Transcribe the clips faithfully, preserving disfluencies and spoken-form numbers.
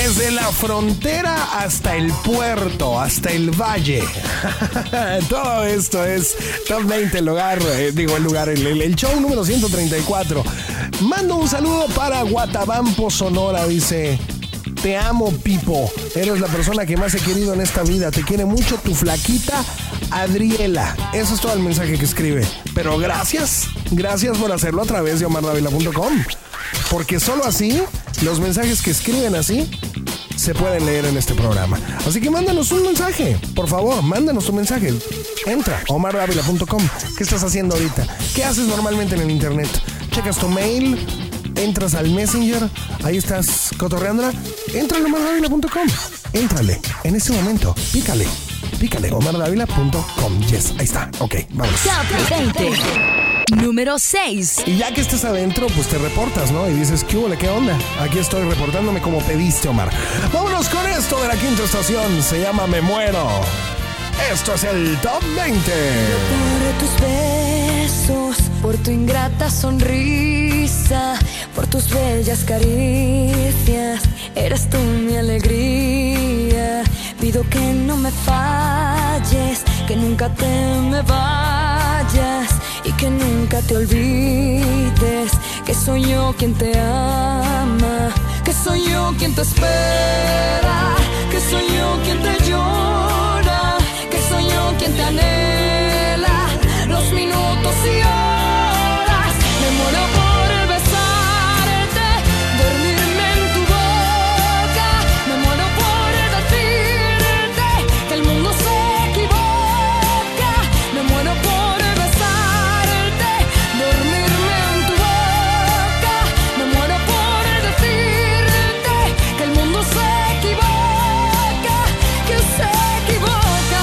Desde la frontera hasta el puerto, hasta el valle. Todo esto es Top veinte, el lugar, eh, digo el lugar, el, el, el show número ciento treinta y cuatro. Mando un saludo para Guatabampo, Sonora, dice... Te amo, Pipo. Eres la persona que más he querido en esta vida. Te quiere mucho tu flaquita Adriela. Eso es todo el mensaje que escribe. Pero gracias, gracias por hacerlo a través de omar dávila punto com. Porque solo así, los mensajes que escriben así, se pueden leer en este programa. Así que mándanos un mensaje. Por favor, mándanos un mensaje. Entra a omar dávila punto com. ¿Qué estás haciendo ahorita? ¿Qué haces normalmente en el internet? ¿Checas tu mail? Entras al Messenger, ahí estás cotorreándola. Entra a omar dávila punto com. Éntrale, en ese momento, pícale, pícale, omar dávila punto com. Yes, ahí está, ok, vamos. Top veinte, número seis. Y ya que estés adentro, pues te reportas, ¿no? Y dices, ¿qué hubo? ¿Qué onda? Aquí estoy reportándome como pediste, Omar. Vámonos con esto de la quinta estación, se llama Me Muero. Esto es el Top veinte. Por tus besos, por tu ingrata sonrisa, por tus bellas caricias, eres tú mi alegría. Pido que no me falles, que nunca te me vayas y que nunca te olvides que soy yo quien te ama, que soy yo quien te espera, que soy yo quien te llora, que soy yo quien te anhela los minutos y horas. Me muero por besarte, dormirme en tu boca. Me muero por decirte que el mundo se equivoca. Me muero por besarte, dormirme en tu boca. Me muero por decirte que el mundo se equivoca, que se equivoca,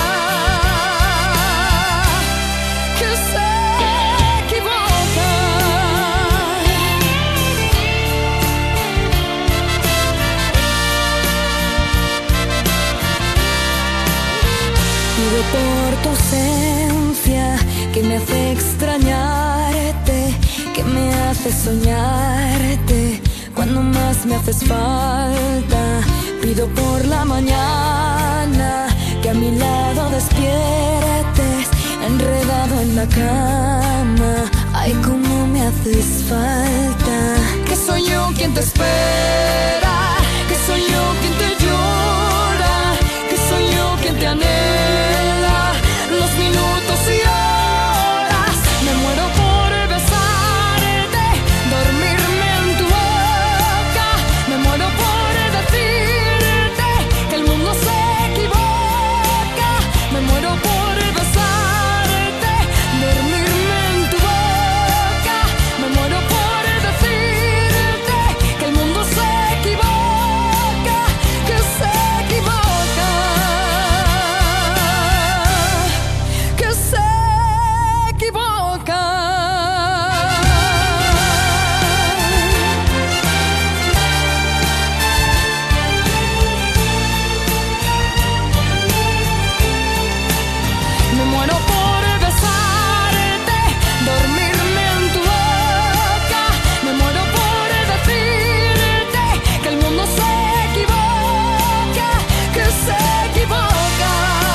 que se equivoca. Pido por tu ausencia que me hace extrañarte, que me hace soñarte cuando más me haces falta. Pido por la mañana que a mi lado despiertes, enredado en la cama. Ay, cómo me haces falta. Que soy yo quien te espera, que soy yo quien te llora, que soy yo quien te anhela los minutos y horas. Me muero por besarte, dormirme en tu boca. Me muero por decirte que el mundo se equivoca. Me muero por besarte, dormirme en tu boca. Me muero por decirte que el mundo se equivoca, que se equivoca, que se equivoca. Me muero por besarte, dormirme en tu boca. Me muero por decirte que el mundo se equivoca, que se equivoca,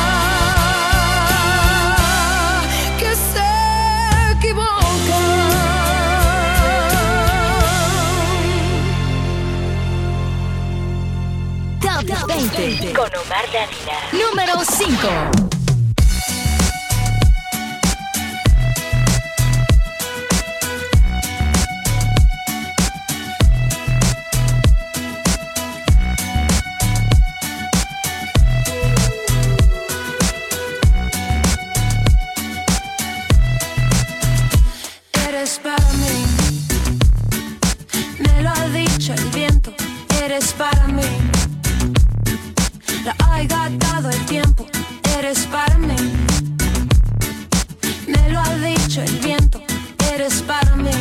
que se equivoca. Top veinte, Con Omar Dávila. número cinco. Eres para mí, me lo ha dicho el viento. Eres para mí, la ha dado el tiempo. Eres para mí, me lo ha dicho el viento. Eres para mí,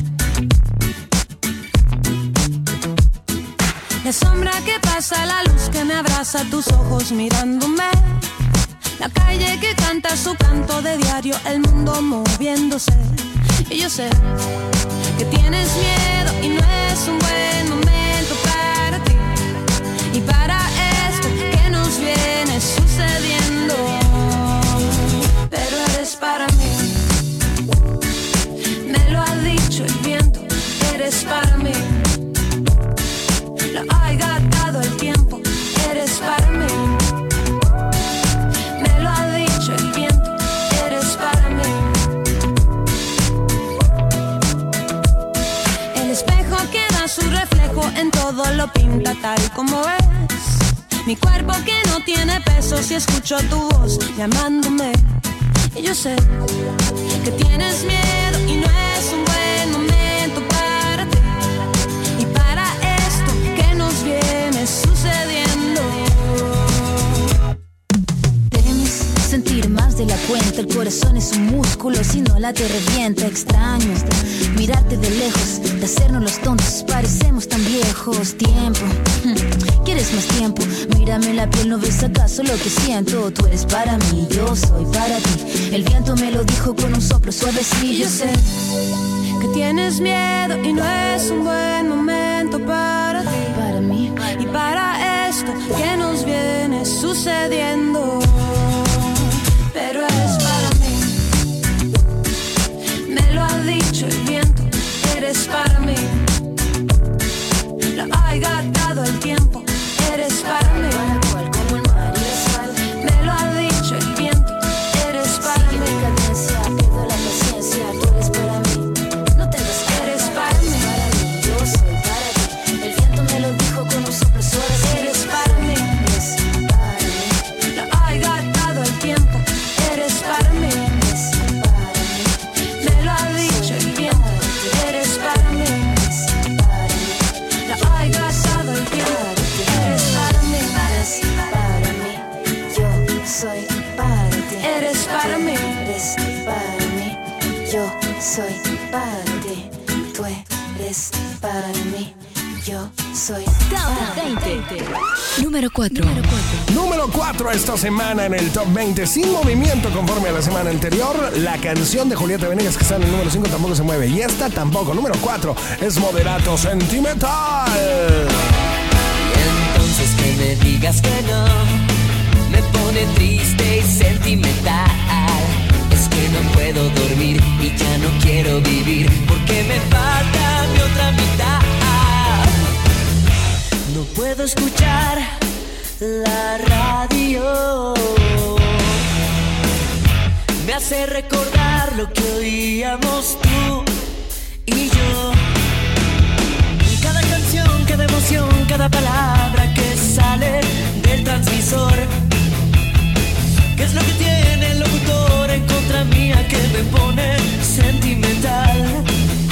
la sombra que pasa, la luz que me abraza, tus ojos mirándome, la calle que canta su canto de diario, el mundo moviéndose. Y yo sé que tienes miedo y no es un buen momento para ti. eres para mí. Lo ha gastado el tiempo, eres para mí. Me lo ha dicho el viento, eres para mí. El espejo que da su reflejo en todo lo pinta tal como es. Mi cuerpo que no tiene peso si escucho tu voz llamándome. Y yo sé que tienes miedo y no es un buen momento para ti y para esto que nos viene sucediendo. Temes sentir más de la cuenta, el corazón es un músculo, si no la te revienta. Extraño mirarte de lejos, de hacernos los tontos, parecemos tan viejos. Tiempo, ¿quieres más tiempo? Mírame la piel, ¿no ves acaso lo que siento? Tú eres para mí, yo soy para ti. El viento me lo dijo con un soplo suavecillo. Y yo sé que tienes miedo y no es un buen momento para ti, para mí y para esto que nos viene sucediendo. Pero es para mí, me lo ha dicho el viento, eres para mí. Lo ha gastado el tiempo, eres para mí. como el mar y la sal. Me lo ha dicho el viento, eres para Sigue mí. mi cadencia, pierdo la paciencia. Tú eres para mí, no tengas que Eres para eres mí. para mí, yo soy para ti. El viento me lo dijo con un soplo suave. Eres para mí. Eres para mí, Lo ha gastado el tiempo, eres para mí. eres para mí, Me lo ha dicho el viento, eres para mí. eres para mí. Lo ha gastado el tiempo, eres para mí. Eres para mí, yo soy para ti. Eres para mí. Eres para mí, yo soy para ti. Tú eres para mí, yo soy Top veinte. Número cuatro. Número cuatro esta semana en el Top veinte. Sin movimiento conforme a la semana anterior. La canción de Julieta Venegas que está en el número cinco tampoco se mueve. Y esta tampoco. Número cuatro es Moderato Sentimental. Y entonces que me digas que no, me pone triste y sentimental. Es que no puedo dormir y ya no quiero vivir, porque me falta mi otra mitad. No puedo escuchar la radio, me hace recordar lo que oíamos tú y yo. Cada canción, cada emoción, cada palabra que sale del transmisor. ¿Qué es lo que tiene el locutor en contra mía que me pone sentimental?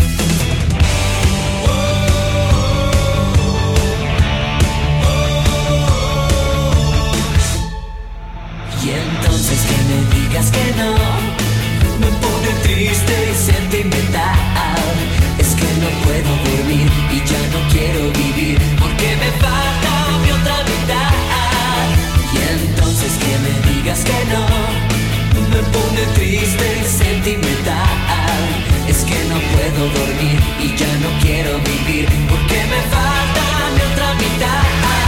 Y entonces que me digas que no, me pone triste y sentimental. Es que no puedo dormir y ya no quiero vivir, porque me falta mi otra mitad. Y entonces que me digas que no, me pone triste y sentimental. Es que no puedo dormir y ya no quiero vivir, porque me falta mi otra mitad.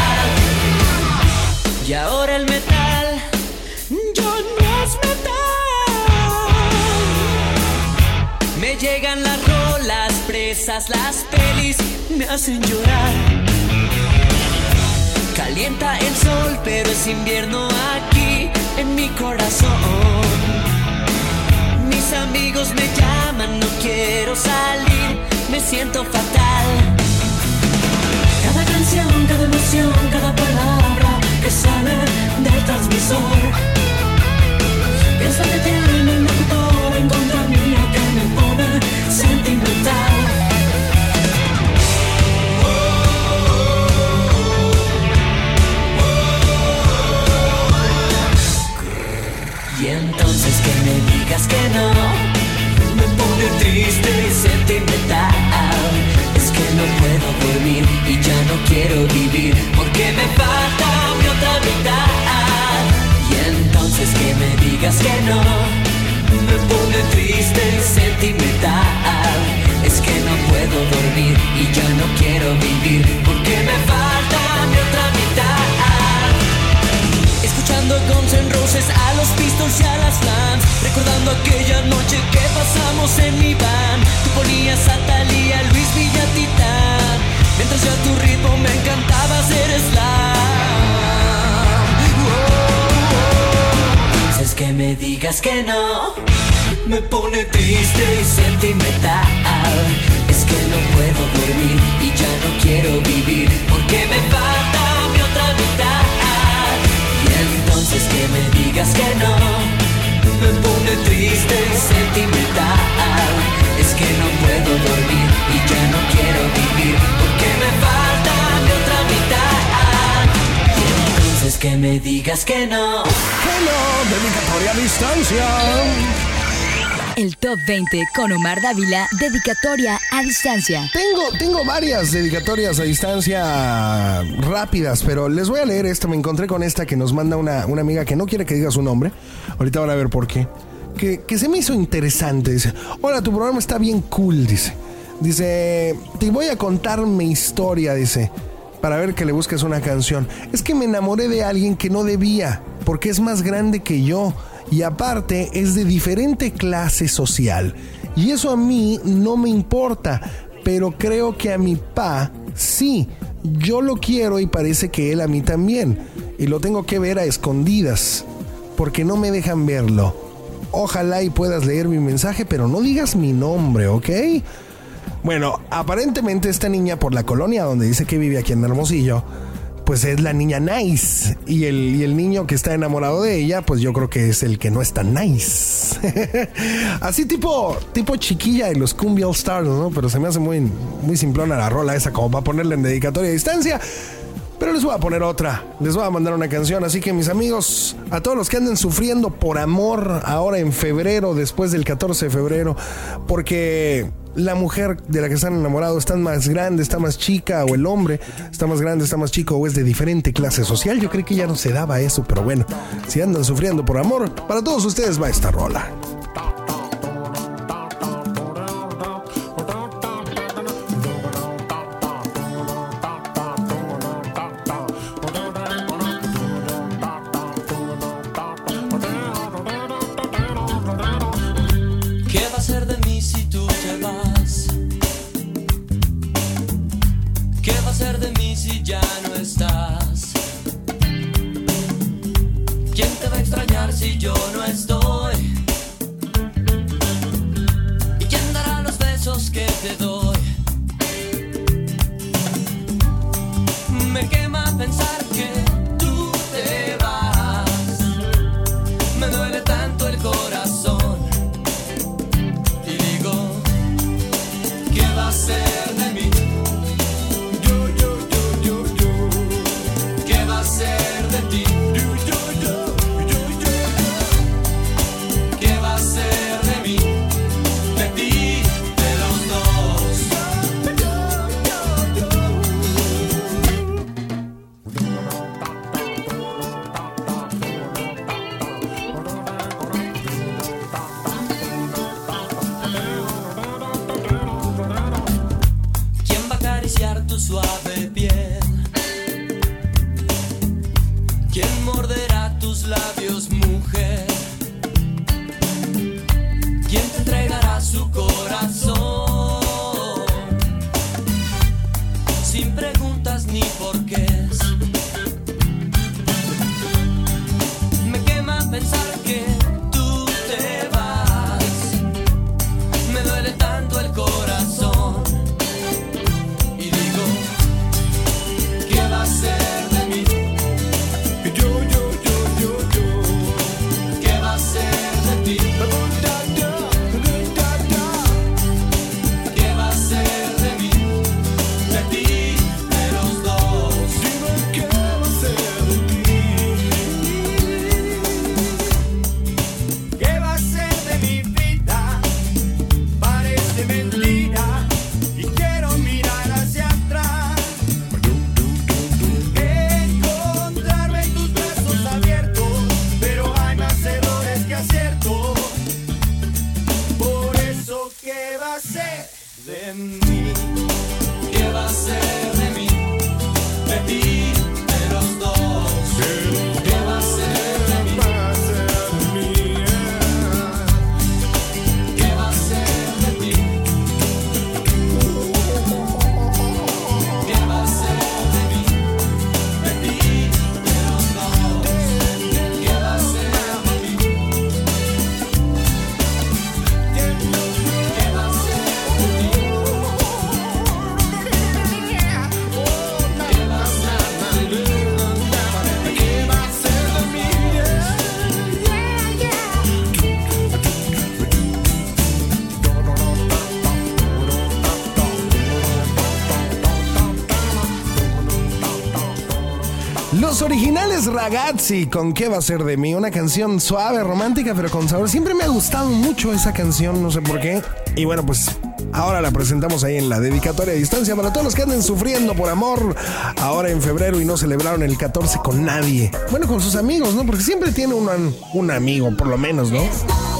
Y ahora el metal ya no es metal. Me llegan las rolas presas, las pelis me hacen llorar. Calienta el sol, pero es invierno aquí en mi corazón. Mis amigos me llaman, no quiero salir, me siento fatal. Cada canción, cada emoción, cada palabra que sale del transmisor. ¿Qué es lo que tiene el locutor en contra mía que me pone sentimental? Y entonces que me digas que no, me pone triste y sentimental. Es que no puedo dormir y ya no quiero vivir, porque me falta mi otra mitad. Y entonces que me digas que no, me pone triste y sentimental. Es que no puedo dormir y ya no quiero vivir, porque me falta mi otra mitad. Escuchando Guns N' Roses, a los Pistols y a las Flans, recordando aquella noche que pasamos en mi van. Tú ponías a Thalía, Luis Villati mientras yo a tu ritmo me encantaba hacer slam. Oh, oh. Si es que me digas que no, me pone triste y sentimental. Es que no puedo dormir y ya no quiero vivir, porque me falta mi otra mitad. Y entonces que me digas que no, me pone triste y sentimental. Es que no puedo dormir y ya no quiero vivir, porque me falta mi otra mitad. Y entonces que me digas que no. Que no, dedicatoria a distancia. El Top veinte con Omar Dávila, dedicatoria a distancia. Tengo, tengo varias dedicatorias a distancia rápidas, pero les voy a leer esta. Me encontré con esta que nos manda una, una amiga que no quiere que diga su nombre. Ahorita van a ver por qué. Que, que se me hizo interesante. Dice: hola, tu programa está bien cool, dice. Dice, te voy a contar mi historia, dice, para ver que le busques una canción. Es que me enamoré de alguien que no debía, porque es más grande que yo. Y aparte es de diferente clase social. Y eso a mí no me importa, pero creo que a mi pa sí. Yo lo quiero y parece que él a mí también. Y lo tengo que ver a escondidas, porque no me dejan verlo. Ojalá y puedas leer mi mensaje, pero no digas mi nombre, ¿ok? Bueno, aparentemente esta niña, por la colonia donde dice que vive aquí en Hermosillo, pues es la niña nice. Y el, y el niño que está enamorado de ella, pues yo creo que es el que no está nice. Así tipo, tipo chiquilla de los Cumbia All Stars, ¿no? Pero se me hace muy, muy simplona la rola esa, como para ponerla en dedicatoria a distancia. Pero les voy a poner otra, les voy a mandar una canción. Así que mis amigos, a todos los que anden sufriendo por amor ahora en febrero, después del catorce de febrero, porque la mujer de la que están enamorados está más grande, está más chica, o el hombre está más grande, está más chico, o es de diferente clase social. Yo creí que ya no se daba eso, pero bueno, si andan sufriendo por amor, para todos ustedes va esta rola. Si yo no estoy, ¿y quién dará los besos que te doy? Me quema pensar que tú te vas, me duele tanto el corazón y digo, ¿qué va a ser de mí? Yo, yo, yo, yo, yo, ¿qué va a ser de ti? Yo, yo, yo. Tu suave piel, ¿quién morderá tus labios, mujer? ¿Quién te entregará su corazón? Sin preguntas ni porqués. Me quema pensar que tú te vas, me duele tanto el corazón. Los originales Ragazzi con ¿Qué va a ser de mí? Una canción suave, romántica, pero con sabor. Siempre me ha gustado mucho esa canción, no sé por qué. Y bueno, pues ahora la presentamos ahí en la dedicatoria a distancia para todos los que anden sufriendo por amor ahora en febrero y no celebraron el catorce con nadie. Bueno, con sus amigos, ¿no? Porque siempre tiene un, un amigo, por lo menos, ¿no?